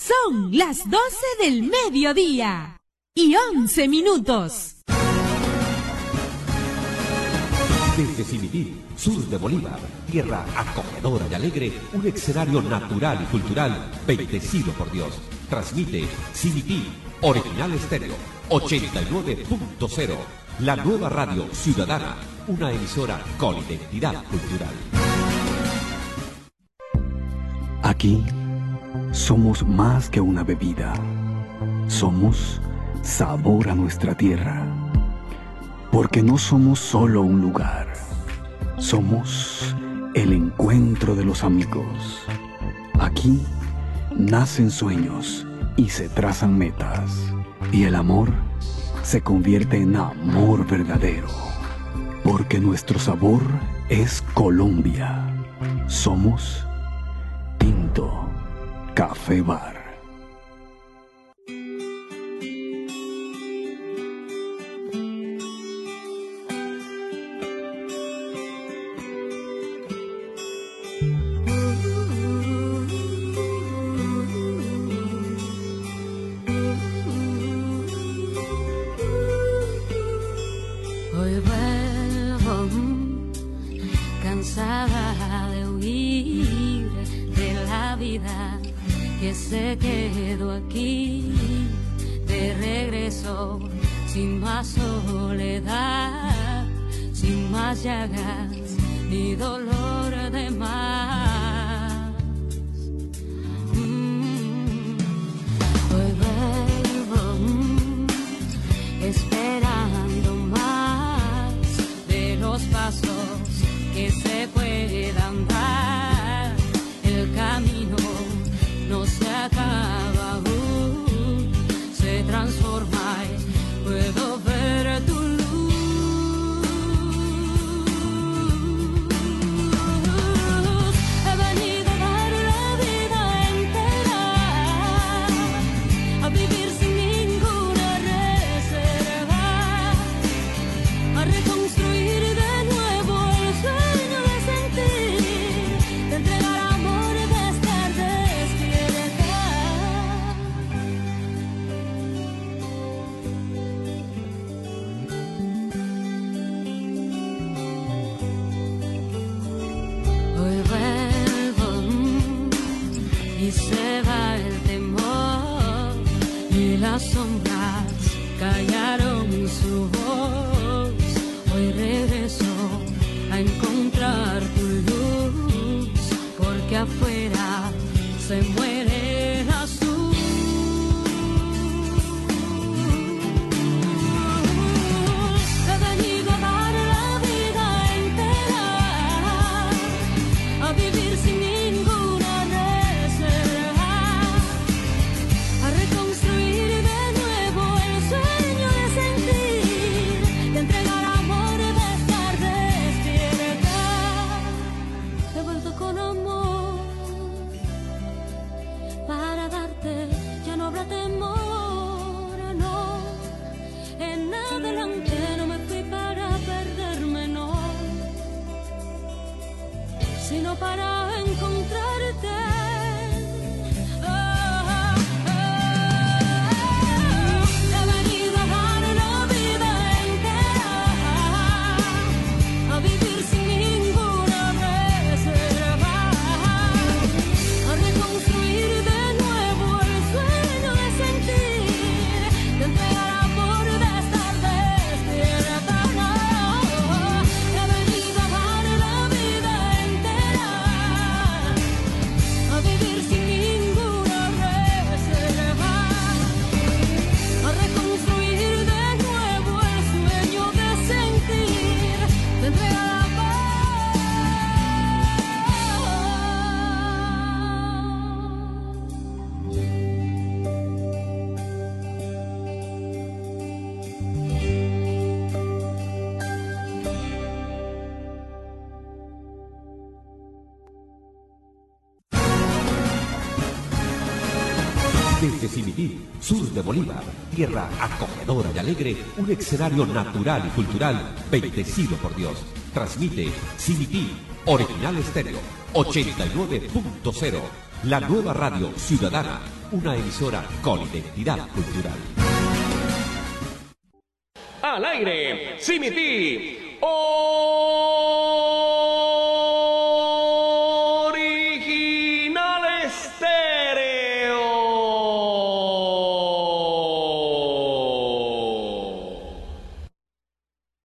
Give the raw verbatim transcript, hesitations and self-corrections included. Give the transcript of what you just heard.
Son las doce del mediodía y once minutos. Desde Simití, sur de Bolívar, tierra acogedora y alegre, un escenario natural y cultural bendecido por Dios. Transmite Simití, Original Estéreo, ochenta y nueve punto cero, la nueva radio ciudadana, una emisora con identidad cultural. Aquí somos más que una bebida, somos sabor a nuestra tierra, porque no somos solo un lugar, somos el encuentro de los amigos. Aquí nacen sueños y se trazan metas, y el amor se convierte en amor verdadero, porque nuestro sabor es Colombia. Somos Tinto Café Bar. Se quedó aquí de regreso, sin más soledad, sin más llagas ni dolor de más. Mm, hoy vuelvo mm, esperando más de los pasos que se puedan dar. El camino no se acaba aún, se transforma y puedo ver tu luz. He venido a dar la vida entera, a vivir sin ninguna reserva, a reconstruir de nuevo el sueño de sentir, de entregar amor, de estar despierta. Hoy vuelvo mm, y se va el temor y las sombras callaron su voz. Hoy regreso a encontrar tu luz, porque afuera se muere el azul. He venido a dar la vida entera, a vivir sin ninguna reserva, a reconstruir de nuevo el sueño de sentir, de entregar amor, de estar despierta. He vuelto con amor para darte, ya no habrá temor, no. En adelante no me fui para perderme, no, sino para encontrarte. Oh, oh, oh. He venido a dar la vida entera, a vivir sin ninguna reserva, a reconstruir de nuevo el sueño de sentir, de entregar amor, de estar despierta. No, he venido a dar la vida entera, a vivir sin ninguna reserva, a reconstruir de nuevo el sueño de sentir, de entregar amor. Desde Simití, sur de Bolívar, tierra acogedora y alegre, un escenario natural y cultural bendecido por Dios. Transmite Simití, Original Estéreo, ochenta y nueve punto cero, la nueva radio ciudadana, una emisora con identidad cultural. Al aire, Simiti. ¡Oh!